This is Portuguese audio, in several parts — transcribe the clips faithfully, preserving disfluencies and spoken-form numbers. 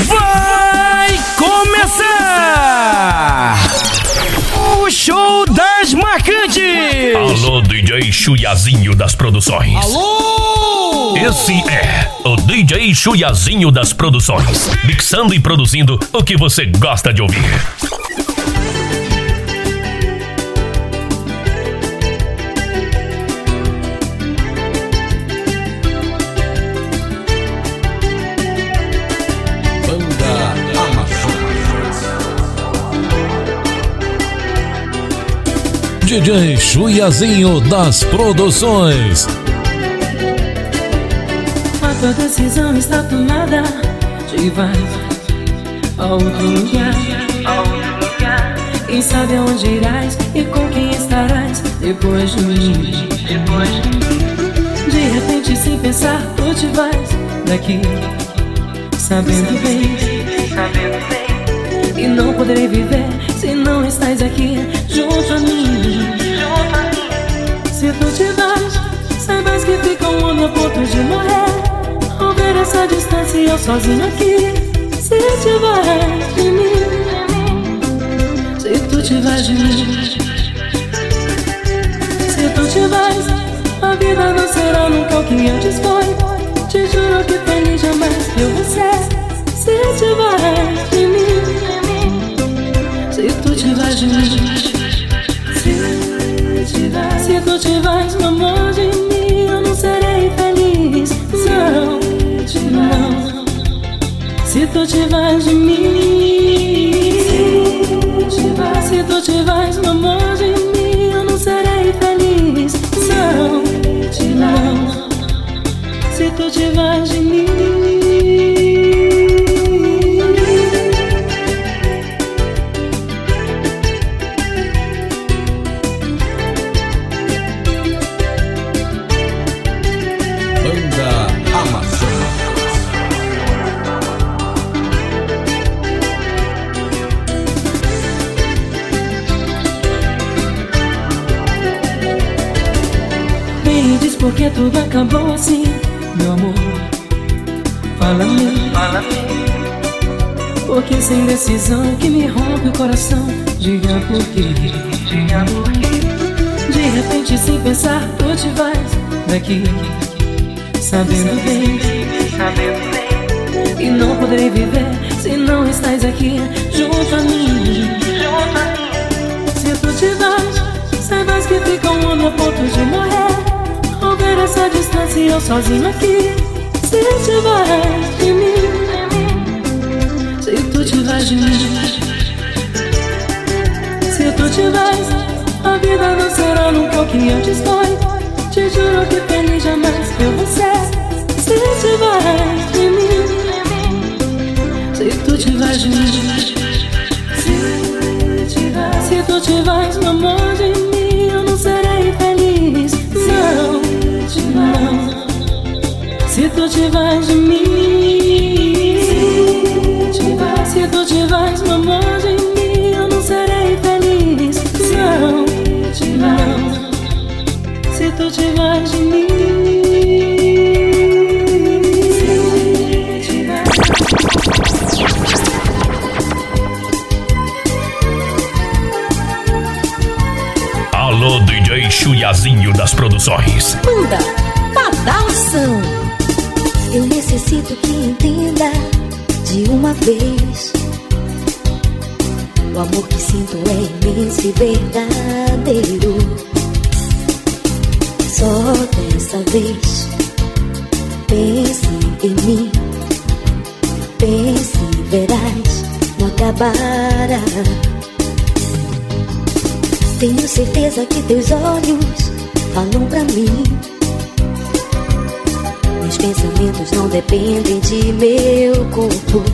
Vai começar o show das marcantes. Alô, D J Chuiazinho das produções. Alô! Esse é o D J Chuiazinho das produções, mixando e produzindo o que você gosta de ouvir. D J Chuiazinho das produções. A tua decisão está tomada. Te vai a outro lugar, a outro lugar. Quem sabe aonde irás e com quem estarás depois de mim, depois de mim. De repente, sem pensar, tu te vais daqui, sabendo bem, sabendo bem. E não poderei viver se não estás aqui junto a mim, junto a mim. Se tu te vais, saibas que fica um homem a ponto de morrer ao ver essa distância e eu sozinho aqui. Se te vais de mim, se tu te vais de mim, se tu te vais, a vida não será nunca o que antes foi. Te juro que feliz jamais eu vou ser. Se te vais de mim, se tu te vais de mim, se te vais, se tu te vais, meu amor, de mim, eu não serei feliz. Não, não. Se tu te vais de mim, se tu te vais, se tu te vais, meu amor, de mim, eu não serei feliz. Não, não. Se tu te vais de mim. Porque tudo acabou assim, meu amor. Fala-me, fala-me. Porque sem decisão que me rompe o coração. Diga por quê, diga por quê. De repente, sem pensar, tu te vais daqui, sabendo bem, sabendo bem. E não poderei viver se não estás aqui junto a mim, junto a mim. Se tu te vais, saibas que fica um homem a ponto de morrer ao ver essa distância e eu sozinho aqui. Se te vais de mim, se tu te vais de mim, se tu te vais, a vida não será nunca o que antes foi. Te juro que feliz jamais eu vou ser. Se te vais de mim, se tu te vais de mim, se te vais, se tu te vais, meu amor, de mim, eu não serei feliz. Não, não. Se tu te vais de mim, se tu te vais, se tu te vais, meu amor, de mim, eu não serei feliz. Não, não. Se tu te vais de mim, se tu te vais. Alô, D J Chuiazinho das produções. Manda Badalção. Eu necessito que entenda de uma vez. O amor que sinto é imenso e verdadeiro. Só dessa vez pense em mim, pense e verás, não acabará. Tenho certeza que teus olhos falam pra mim. Meus pensamentos não dependem de meu corpo.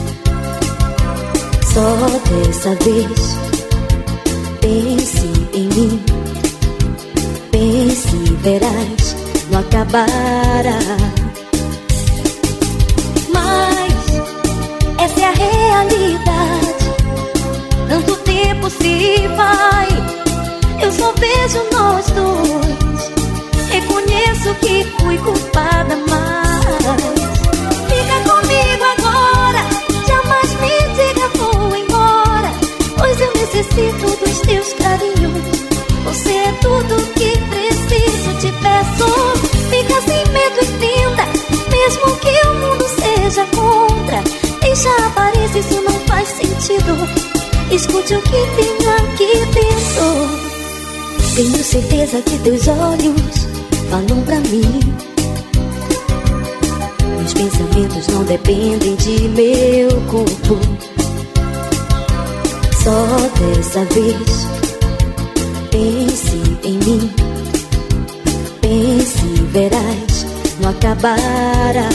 Só dessa vez pense em mim, pense e verás, não acabará. Mas essa é a realidade. Tanto tempo se vai, eu só vejo nós dois. Reconheço que fui culpada, mas fica comigo agora. sentido. Escute o que tem aqui dentro. Tenho certeza que teus olhos falam pra mim. Meus pensamentos não dependem de meu corpo. Só dessa vez pense em mim. Pense, verás, não acabará.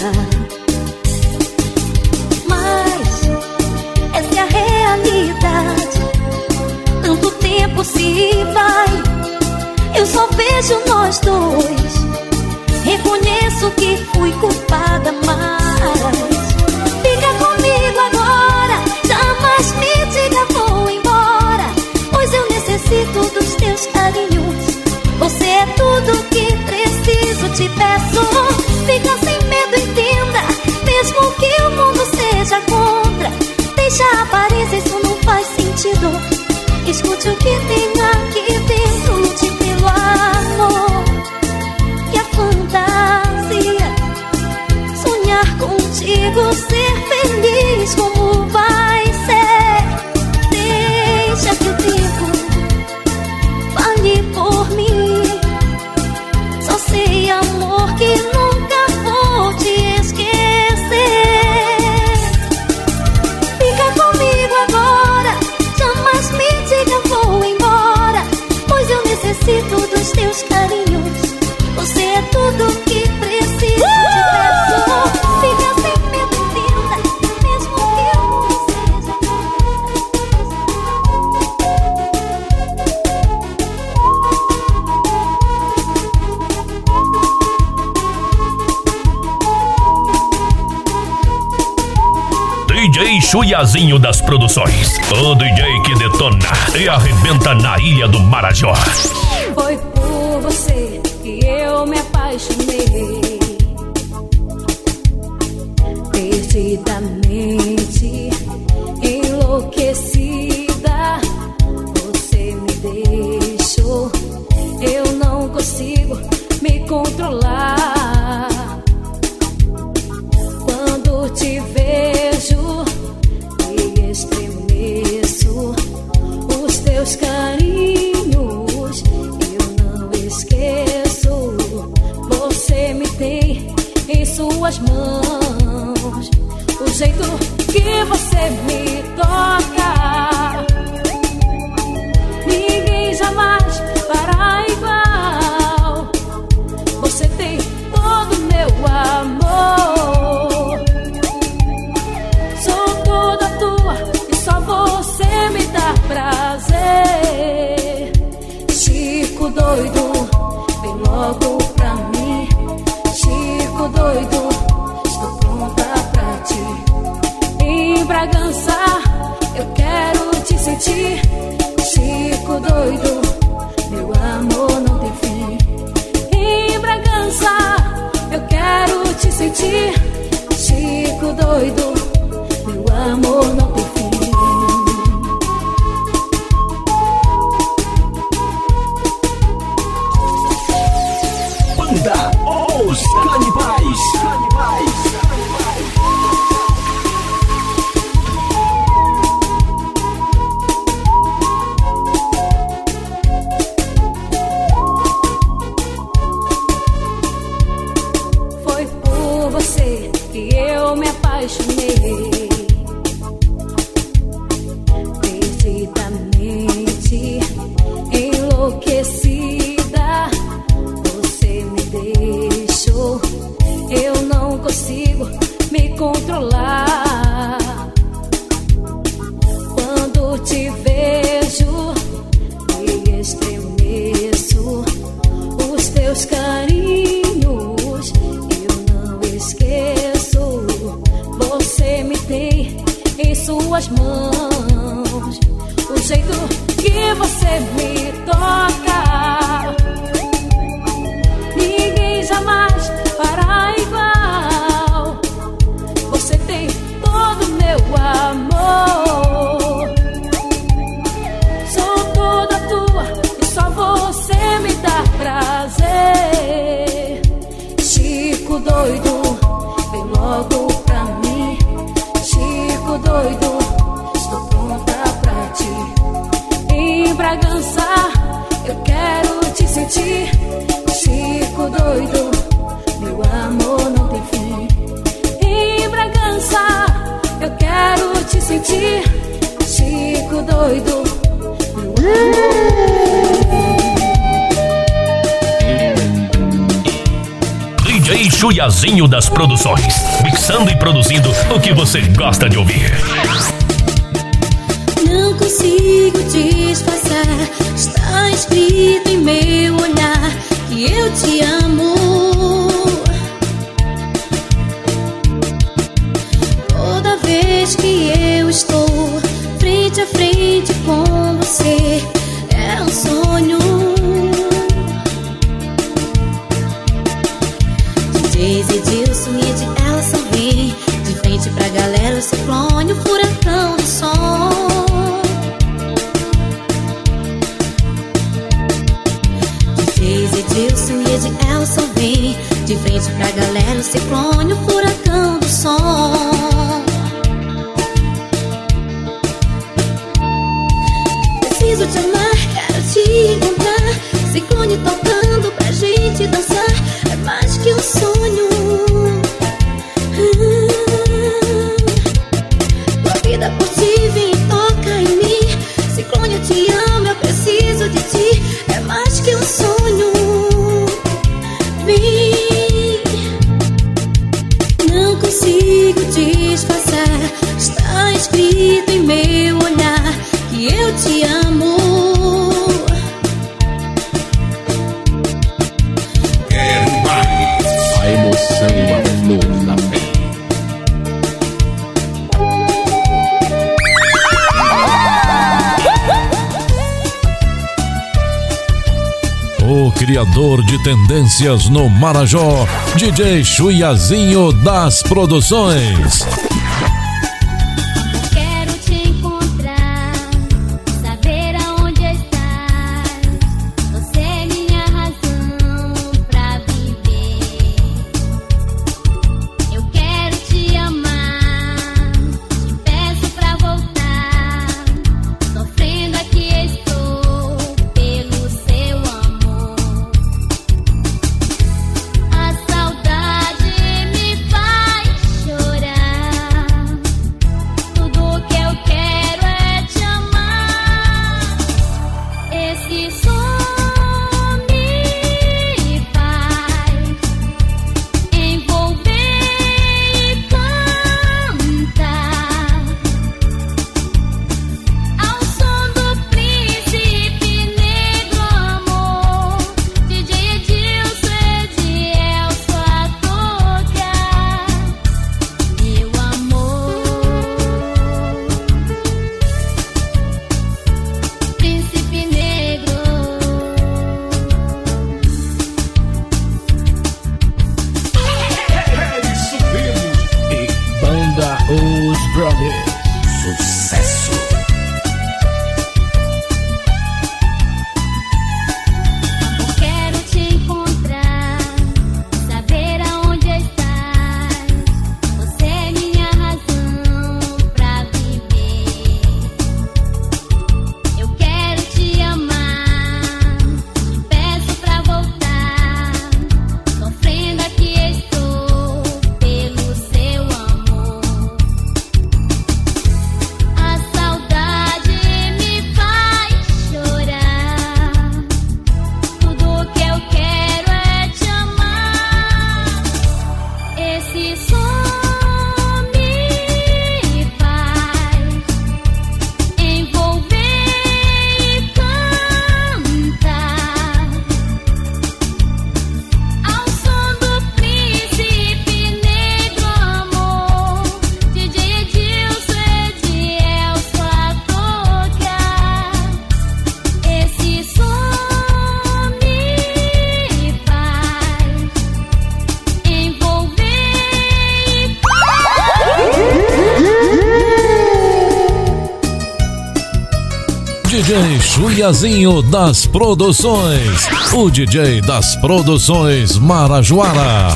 Mas essa é a realidade. Tanto tempo se vai, eu só vejo nós dois. Reconheço que fui culpada, mas fica comigo agora. Jamais me diga vou embora, pois eu necessito dos teus carinhos. Você é tudo que preciso, te peço. Fica sem medo, entenda. Mesmo que o mundo seja contra, deixa a aparência, isso não faz sentido. Escute o que tem aqui dentro. Lute pelo amor e a fantasia. Sonhar contigo, ser feliz, como vai ser? Deixa que o tempo fale por mim. Só sei, amor, que nunca vou te esquecer. Fica comigo agora. Jamais me diga vou embora, pois eu necessito dos teus carinhos. Você é tudo que preciso, te peço. Fica sem medo, entenda. Mesmo que eu não seja D J Chuyazinho das produções. O D J que detona e arrebenta na Ilha do Marajó. Foi por você que eu me apaixonei perdidamente, enlouquecida. Você me deixou, eu não consigo me controlar. Quando te vejo, me estremeço. Os teus carinhos eu não esqueço. Você me tem em suas mãos. O jeito que você me toca, ninguém jamais fará igual. Você tem todo meu amor. Sou toda tua e só você me dá prazer. Chico doido, vem logo pra mim. Chico doido, estou pronta pra ti. Em Bragança eu quero te sentir. Chico doido, meu amor não tem fim. Em Bragança eu quero te sentir. Chico doido, meu amor não tem fim. Banda Os Canibais. Canibais. Foi por você que eu me apaixonei perdidamente, enlouquecida. Você me deixou, eu não consigo me controlar. Quando te vejo, me estremeço. Os teus carinhos eu não esqueço. Você me tem em suas mãos. O jeito que você me toca, ninguém jamais fará igual. Você tem todo meu amor. Sou toda tua e só você me dá prazer. Chico doido, vem logo pra mim. Chico doido, estou pronta sentir, Chico doido. D J Chuyazinho das Produções, mixando e produzindo o que você gosta de ouvir. Não consigo disfarçar, está escrito em meu olhar que eu te amo. Toda vez que eu estou frente a frente com você, é um sonho. D J Edilson e Ed Elson vem de frente pra galera, o ciclone, o furacão do som. D J Edilson e Ed Elson vem de frente pra galera, o ciclone, o furacão do som. Preciso te amar, quero te encontrar, ciclone tocando pra gente dançar, é mais que um sonho. Tua vida por ti vem e toca em mim, ciclone eu te amo, eu preciso de ti, é mais que um sonho. Vem, não consigo disfarçar, está escrito em meu olhar que eu te amo. Quero mais. A emoção é a flor da fé. O criador de tendências no Marajó, D J Chuyazinho das Produções. Quero te encontrar, saber aonde estás. Você é minha razão pra viver. Eu quero te amar, te peço pra voltar. Sofrendo aqui estou pelo seu amor. A saudade me faz chorar. Tudo que eu quero é te amar. Esse som me faz envolver e cantar ao som do príncipe negro, amor. D J Edilson, Edielson a tocar, meu amor. Príncipe negro. E banda Os Brothers. Sucesso. Quero te encontrar, saber aonde estás. Você é minha razão pra viver. Eu quero te amar, te peço pra voltar. Sofrendo aqui estou pelo seu amor. A saudade me faz chorar. Tudo que eu quero é te amar. Esse som me faz envolver e cantar ao som do príncipe negro, amor. D J Edilson, Edielson a tocar. Esse som me faz envolver e D J Chuyazinho das Produções, o D J das Produções Marajoara.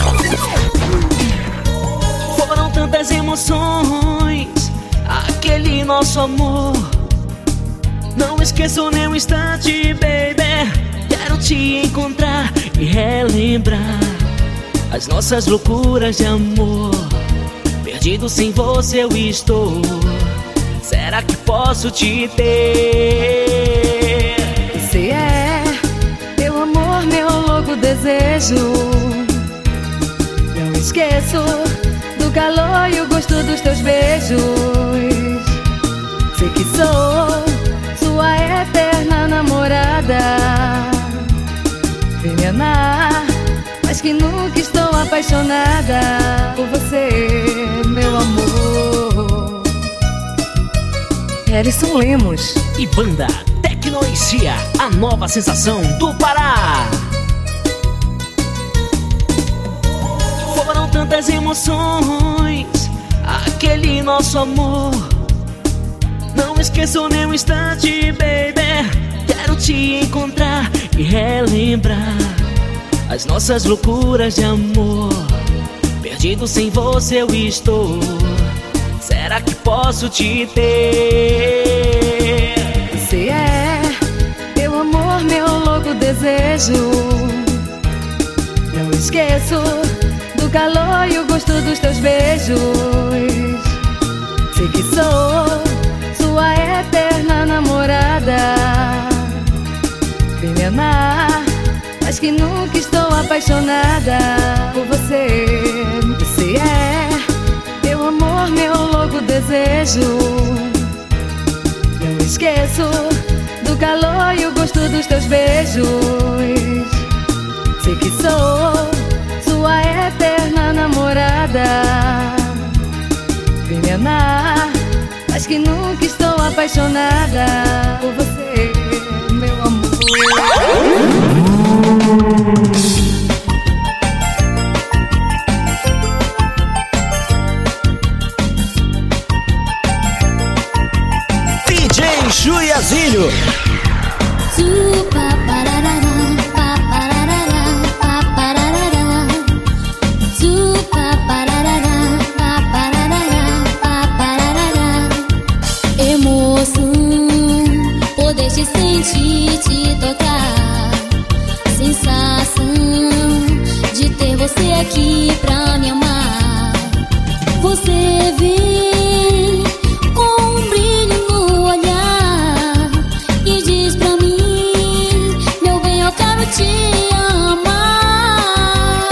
Foram tantas emoções, aquele nosso amor. Não esqueço nem um instante, baby. Quero te encontrar e relembrar as nossas loucuras de amor. Perdido sem você eu estou. será que posso te ter? Você é meu amor, meu louco desejo. Não esqueço do calor e o gosto dos teus beijos. Sei que sou sua eterna namorada. Vem me amar, mas que nunca estou apaixonada por você, meu amor. Ellison Lemos e banda Tecnoisia, a nova sensação do Pará. Foram tantas emoções, aquele nosso amor. Não esqueço nem um instante, baby. Quero te encontrar e relembrar as nossas loucuras de amor. Perdido sem você eu estou, será que posso te ter? Você é meu amor, meu louco desejo. Não esqueço do calor e o gosto dos teus beijos. Sei que sou sua eterna namorada. Vem me amar, mas que nunca estou apaixonada por você. Você é meu amor, meu louco desejo. Não esqueço do calor e o gosto dos teus beijos. Sei que sou sua eterna namorada. Vem me amar, mas que nunca estou apaixonada por você, meu amor. D J Chuiazinho. Te sentir, te tocar. Sensação de ter você aqui pra me amar. Você vem com um brilho no olhar e diz pra mim, meu bem, eu quero te amar.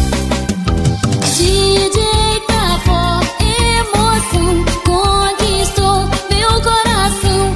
D J Tapó, emoção, conquistou meu coração.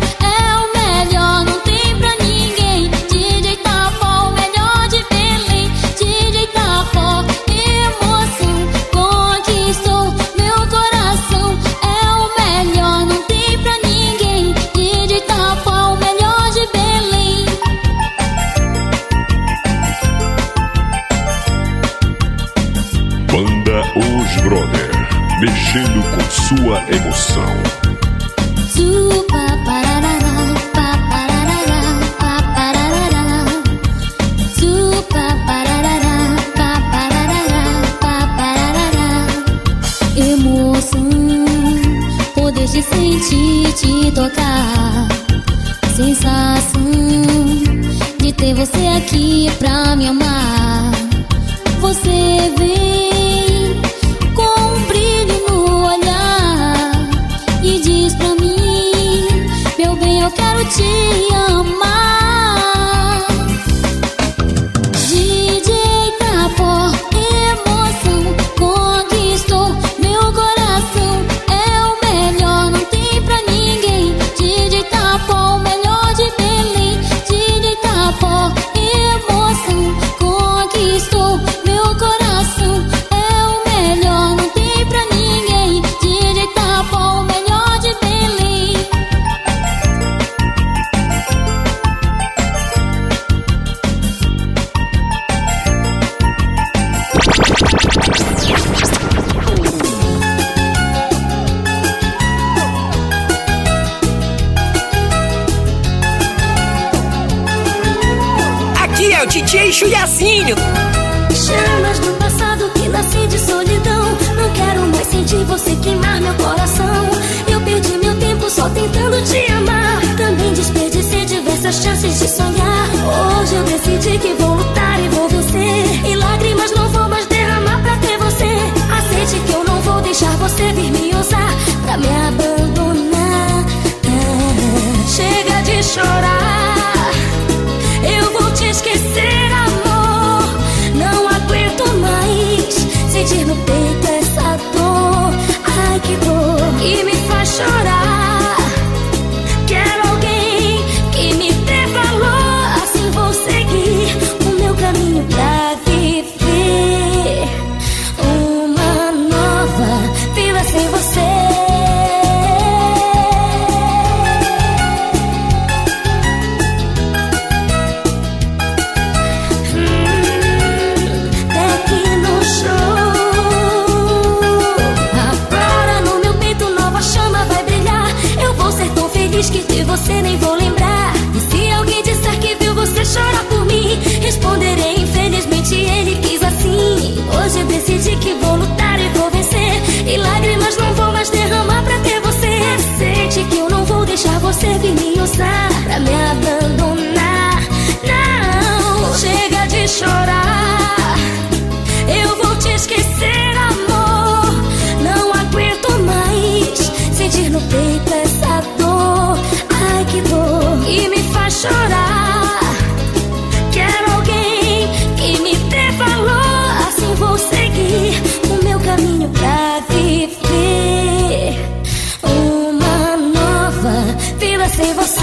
Mexendo com sua emoção. Emoção, poder te sentir, te tocar. Sensação de ter você aqui pra me amar. Você vem com um brilho no olhar e diz pra mim, meu bem, eu quero te amar. D J Tapó, emoção, conquistou meu coração. É o melhor, não tem pra ninguém. D J Tapó, o melhor de Belém. D J Tapó, emoção, conquistou meu coração. É o melhor, não tem pra ninguém. D J Tapó, o melhor de Belém. Aqui é o D J Chuiazinho. Chamas do passado que nasci de solidão. Não quero mais sentir você queimar meu coração. Eu perdi meu tempo só tentando te amar. Também desperdicei diversas chances de sonhar. Hoje eu decidi que vou lutar e vou vencer. E lágrimas não vou mais derramar pra ter você. Aceite que eu não vou deixar você vir me usar pra me abandonar. chorar, eu vou te esquecer, amor. Não aguento mais sentir no peito essa dor. Ai, que dor que me faz chorar. Quero alguém que me dê valor. Assim vou seguir o meu caminho pra viver uma nova vida sem você. Que de você nem vou lembrar. E se alguém disser que viu você chorar por mim, responderei: infelizmente ele quis assim. Hoje eu decidi que vou lutar e vou vencer, e lágrimas não vou mais derramar pra ter você. Sente que eu não vou deixar você vir me usar pra me abandonar. Não, chega de chorar, eu vou te esquecer, amor. Não aguento mais sentir no peito essa dor. Ai, que dor que me faz chorar. Quero alguém que me dê valor. Assim vou seguir o meu caminho pra viver uma nova vida sem você.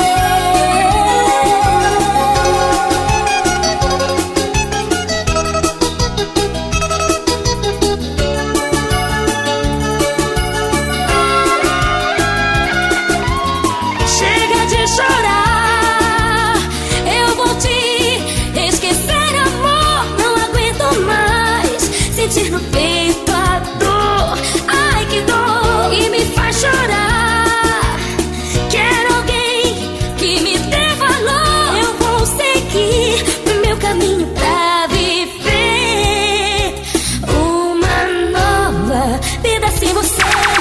Sentir no peito a dor. Ai, que dor que me faz chorar. Quero alguém que me dê valor. Eu vou seguir o meu caminho pra viver uma nova vida sem você.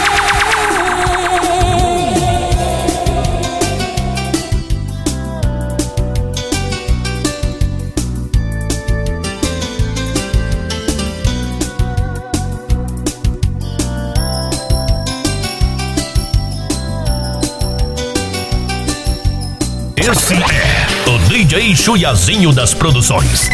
Esse é o D J Chuyazinho das produções.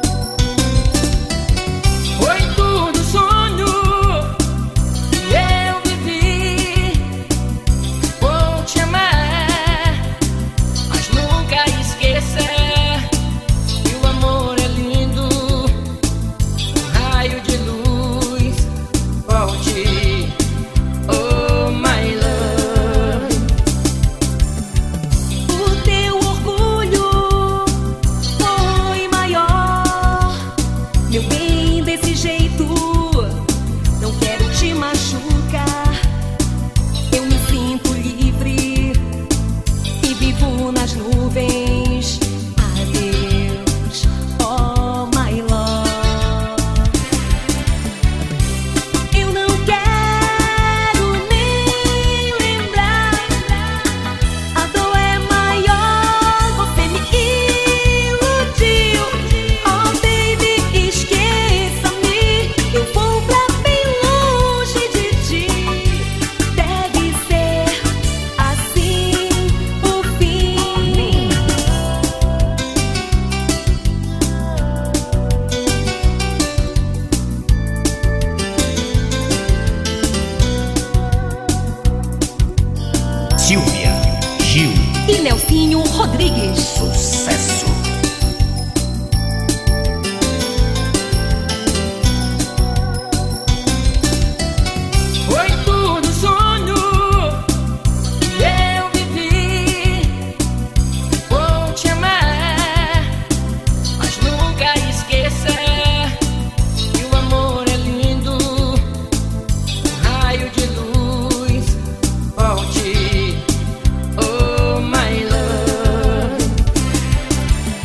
Foi tudo sonho que eu vivi. Vou te amar, mas nunca esqueça que o amor é lindo. Um raio de luz, volte, oh my love. O teu orgulho foi maior, meu bem, desse jeito não quero te machucar. Eu me sinto livre e vivo nas nuvens. Adeus, oh my love. Eu não quero nem lembrar. A dor é maior, você me iludiu. Oh baby, esqueça-me. Eu vou pra bem longe de ti. Deve ser assim o fim. Silvia Gil. E Nelsinho Rodrigues. Sucesso. Foi tudo sonho que eu vivi. Vou te amar, mas nunca esqueça que o amor é lindo. Um raio de luz, volte, oh my love.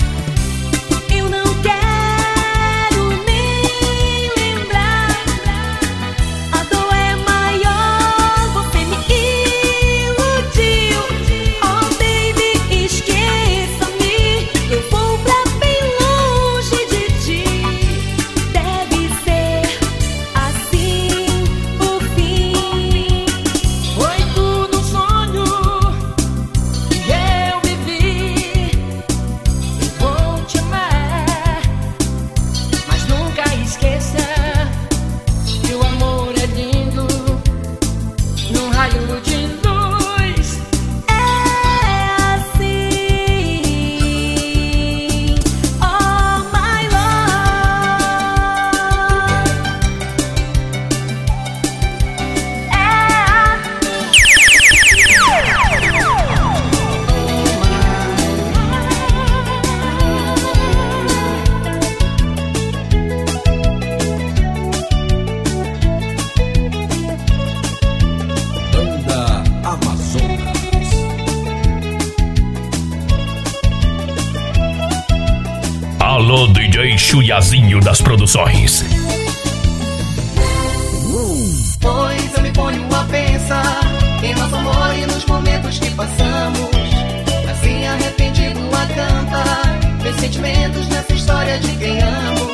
Alô, D J Chuyazinho das produções. Pois eu me ponho a pensar em nosso amor e nos momentos que passamos, assim arrependido a cantar meus sentimentos nessa história de quem amo.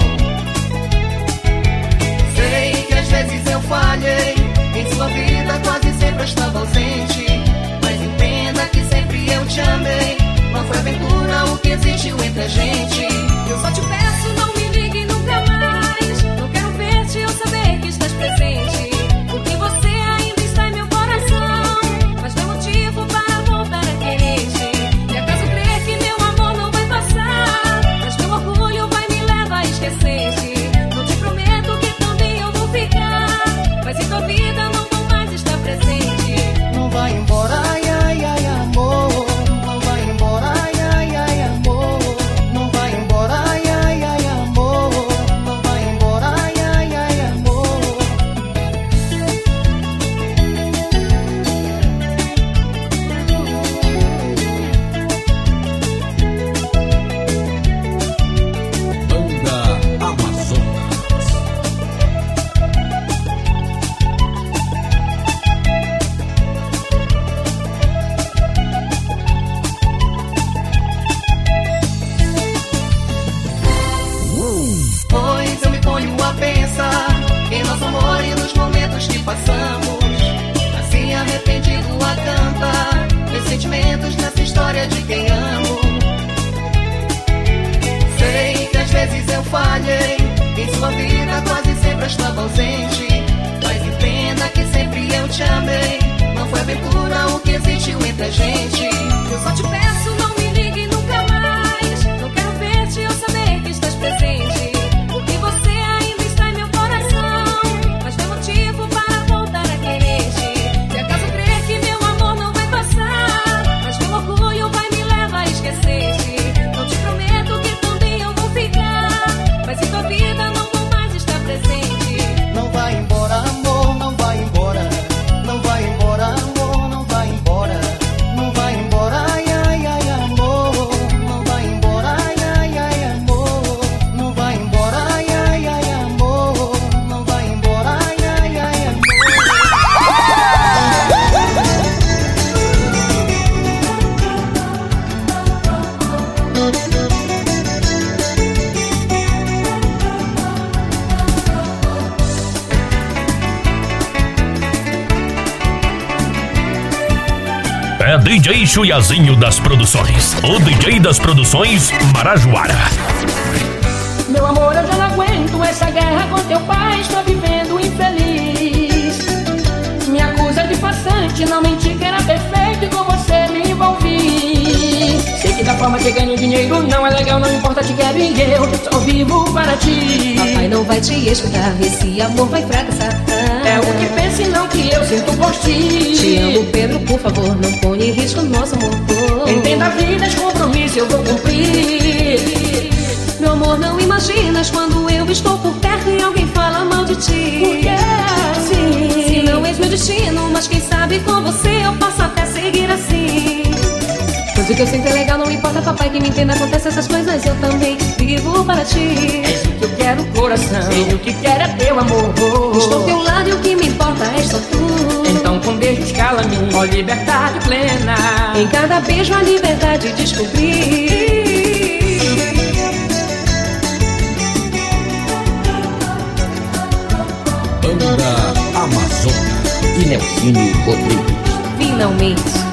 Sei que às vezes eu falhei, em sua vida quase sempre eu estava ausente, mas entenda que sempre eu te amei. Não foi aventura o que existiu entre a gente. Eu só te peço, não me ligue nunca mais. Não quero ver-te ou saber que estás presente, porque você ainda está em meu coração. Mas não há motivo para voltar a querer-te. E acaso crer que meu amor não vai passar, mas meu orgulho vai me levar a esquecer-te. Não te prometo que também eu vou ficar, mas em tua vida não vou mais estar presente. Não vai embora, ai, ai, ai, amor. Não vai embora, ai, ai, ai, amor. Não vai embora, ai, ai, ai, amor. Não vai embora, ai, ai, ai, amor. Banda Amazonas. Pois eu me ponho a pensar em nosso amor e nos momentos que passamos, assim arrependido a cantar meus sentimentos nessa história de quem amo. Sei que às vezes eu falhei, em sua vida quase sempre eu estava ausente, mas entenda que sempre eu te amei. Não foi aventura o que existiu entre a gente. Eu só te peço, não me ligue nunca mais. Não quero ver-te ou saber que estás presente, porque você ainda está em meu coração. Mas não há motivo para voltar a querer-te. E acaso crer que meu amor não vai passar, mas meu orgulho vai me levar a esquecer-te. Não te prometo que também eu vou ficar, mas em tua vida não vou mais estar presente. Não vai embora, amor, não vai embora. Não vai embora, amor, não vai embora. Não vai embora, ai, ai, ai, amor. Não vai embora, ai, ai, ai, amor. Não vai embora, ai, ai, ai, amor. Não vai embora, ai, ai, ai, amor. É D J Chuyazinho das produções. O D J das produções Marajoara. Meu amor, eu já não aguento essa guerra com teu pai. Estou vivendo infeliz. Me acusa de farsante, não menti que era perfeito e com você me envolvi. Sei que da forma que ganho dinheiro não é legal, não importa, te quero e eu só vivo para ti. Papai não vai te escutar, esse amor vai fracassar. É o que pensa e não que eu sinto por ti. Te amo, Pedro, por favor, não ponha em risco nosso amor. Entenda a vida, esse compromisso eu vou cumprir. Meu amor, não imaginas quando eu estou por perto e alguém fala mal de ti. Porque assim, se não és meu destino, mas quem sabe com você eu posso até seguir assim. Pois o que eu sinto é legal, não importa, papai, que me entenda, acontece essas coisas, eu também vivo para ti. És o que eu quero, coração, sei o que quero é teu amor. Estou ao teu lado e o que me importa é só tu. Então com beijos cala-me, ó liberdade plena. Em cada beijo a liberdade descobri. Banda Amazonas e Nelsinho Rodrigues. Finalmente.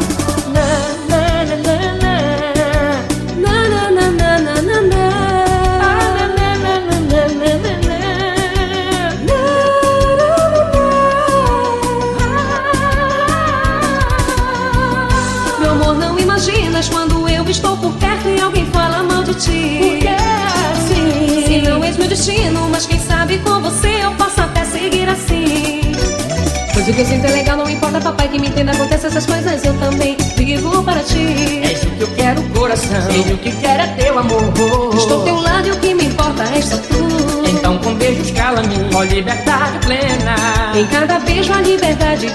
Meu amor, não imaginas quando eu estou por perto e alguém fala mal de ti. Porque assim, se não és meu destino, mas quem sabe com você eu posso até seguir assim. Pois o que eu sinto é legal, não importa, papai, que me entenda, acontece essas coisas, eu também vivo para ti. és o que eu quero, coração, sei o que quero é teu amor. Estou ao teu lado e o que me importa é só tu. Então com beijos cala-me, ó liberdade plena. Em cada beijo a liberdade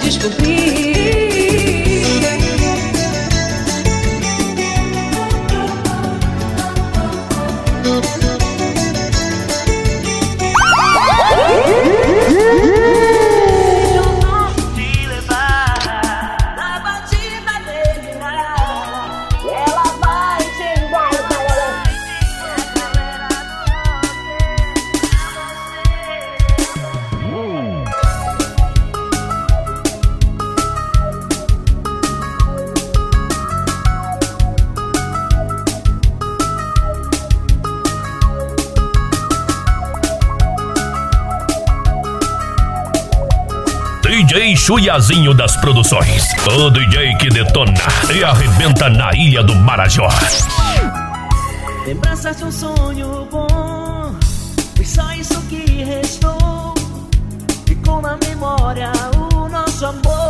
descobri. J Chuiazinho das produções. O D J que detona e arrebenta na Ilha do Marajó. Lembranças de um sonho bom, foi só isso que restou. Ficou na memória o nosso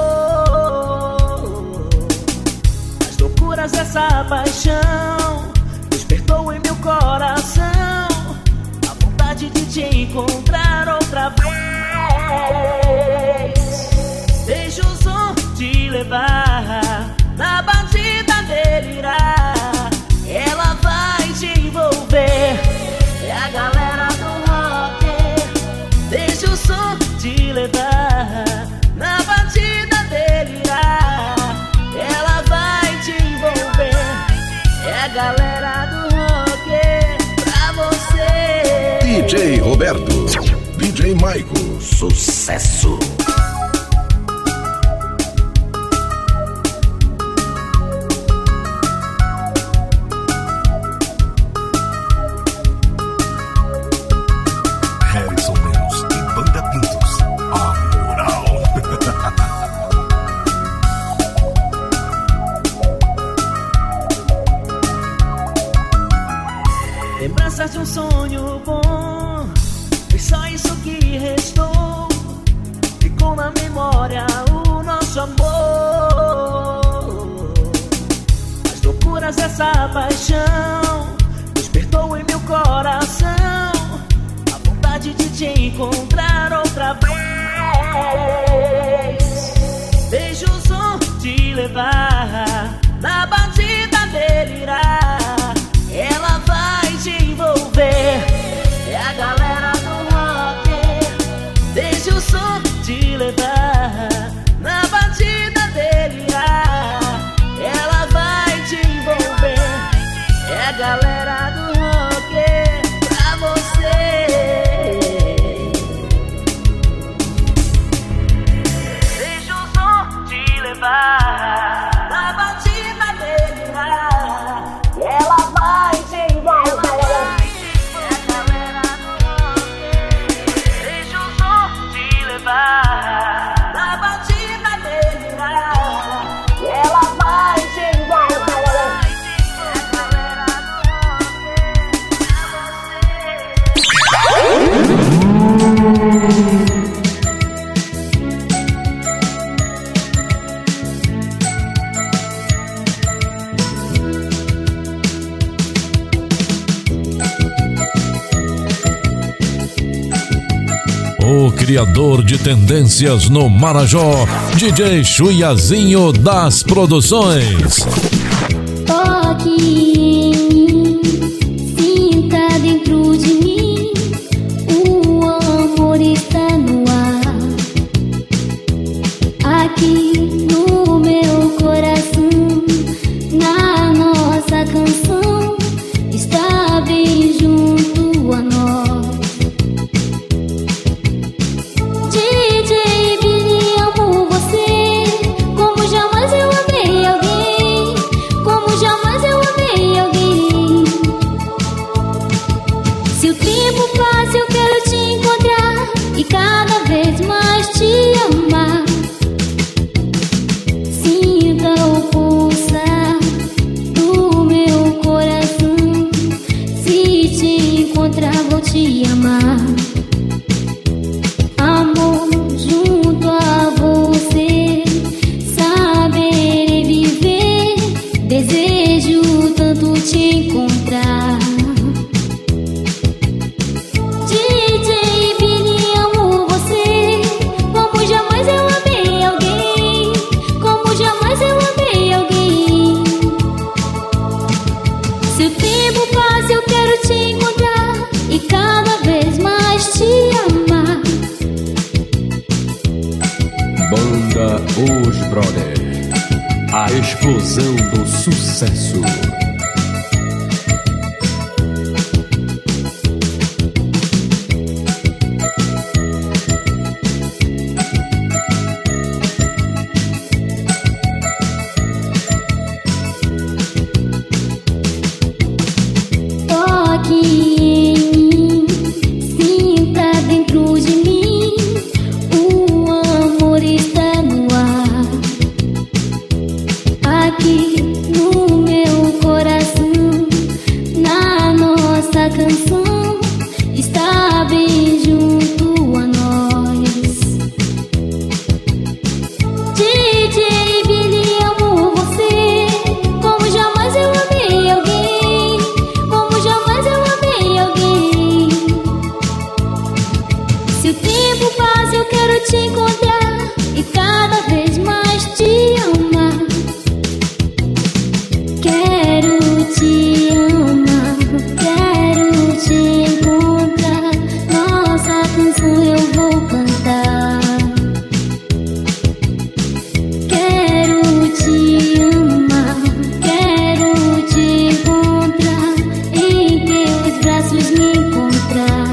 amor. As loucuras dessa paixão despertou em meu coração a vontade de te encontrar outra vez. Beijos vão te levar na batida delirar. Ela vai te envolver, é a galera do rock. Deixa o som te levar na batida delirar. Ela vai te envolver, é a galera do rock pra você. D J Roberto, D J Maico, sucesso. Lembranças de um sonho bom, foi só isso que restou. Ficou na memória o nosso amor. As loucuras dessa paixão despertou em meu coração a vontade de te encontrar outra vez. Beijos vão te levar na batida delirar. Ela vai te envolver, é a galera do rock. Deixa o som te levar na batida delirar. Ela vai te envolver, é a galera do rock pra você. Deixa o som te levar na batida delirar. Ela vai te envolver, é a galera do rock. Deixa o som te levar na batida delirar. Ela vai te envolver, é a galera do rock pra você. O criador de tendências no Marajó, D J Chuiazinho das produções. Toque em mim, sinta dentro de mim, o amor está no ar. Aqui no meu coração, na nossa canção, está bem junto a nós. Te amar, amor, junto a você, saber viver, desejo tanto te encontrar. D J Billy, amo você, como jamais eu amei alguém, como jamais eu amei alguém. Se o tempo passa eu quero te encontrar e cada vez mais te amar. Banda Os Brothers, a explosão do sucesso. Toque em mim, sinta dentro de mim, o amor está aqui no meu coração, na nossa canção, está bem junto a nós. D J Billy, amo você, como jamais eu amei alguém, como jamais eu amei alguém. Se o tempo passa eu quero te encontrar e cada vez mais te amar. Quero te amar, quero te encontrar, nossa canção eu vou cantar. Quero te amar, quero te encontrar, em teus braços me encontrar.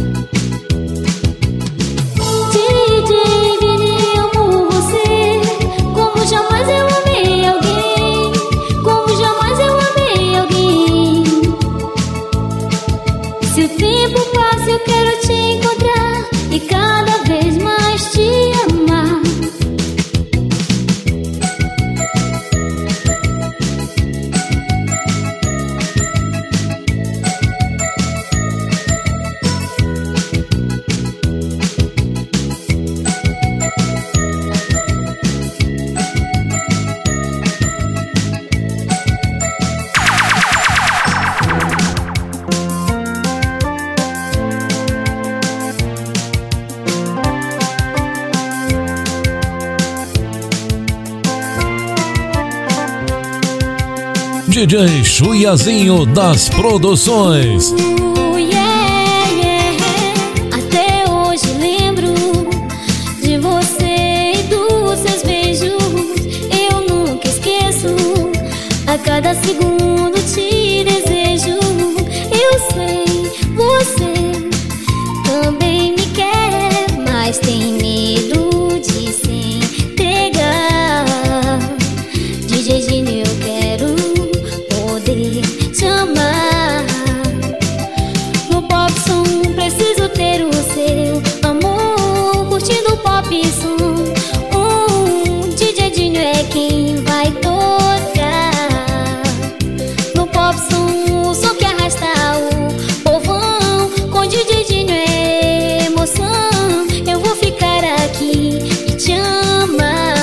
D J Billy, amo você, como jamais eu amei alguém, como jamais eu amei alguém. Se o tempo passa eu quero te encontrar e cada vez mais te amar. D J Chuiazinho das Produções. Uh, yeah, yeah. Até hoje lembro de você e dos seus beijos. Eu nunca esqueço, a cada segundo te desejo. Eu sei, você também me quer, mas tem medo de se entregar. D J Gino, eu quero poder te amar. No pop som preciso ter o seu amor, curtindo o pop som. Um D J Dinho é quem vai tocar. No pop som, o som que arrasta o povão. Com D J Dinho é emoção. Eu vou ficar aqui e te amar.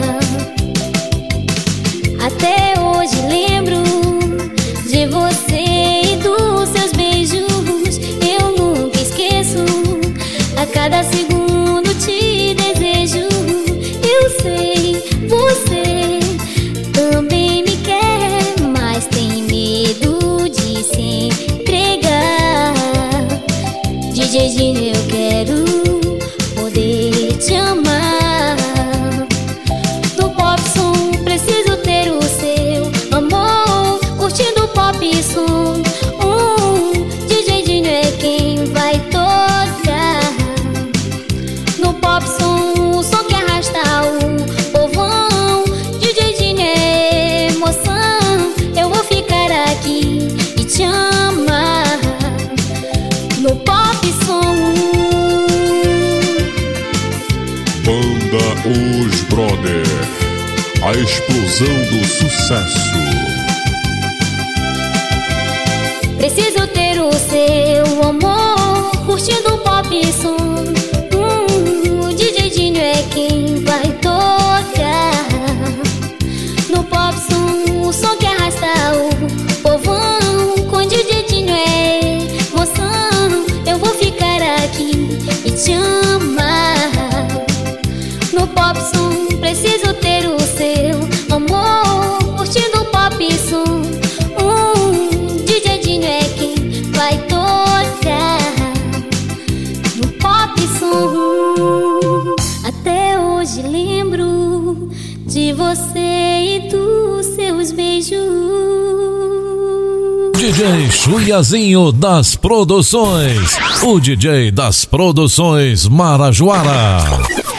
Até hoje lembro de você e dos seus beijos. Eu nunca esqueço, a cada segundo te desejo. Eu sei, você também me quer, mas tem medo de se entregar. D J Gino, eu quero poder te amar. No pop som preciso ter o seu amor, curtindo o pop som. Um D J Dinho é quem vai tocar. No pop som, o som que arrasta o povão. D J Dinho é emoção. Eu vou ficar aqui e te amar. No pop som. Banda Os Brother, a explosão do sucesso. Preciso ter o seu amor, curtindo o pop som. Hum, D J Dinho é quem vai tocar. No pop som, o som que arrasta o povão. Com D J Dinho é emoção. Eu vou ficar aqui e te amar. No pop som, preciso ter o seu amor, curtindo o pop som. Um D J Dinho é quem vai tocar. No pop som. Até hoje lembro de você e dos seus beijos. D J Chuiazinho das Produções, o D J das Produções Marajoara.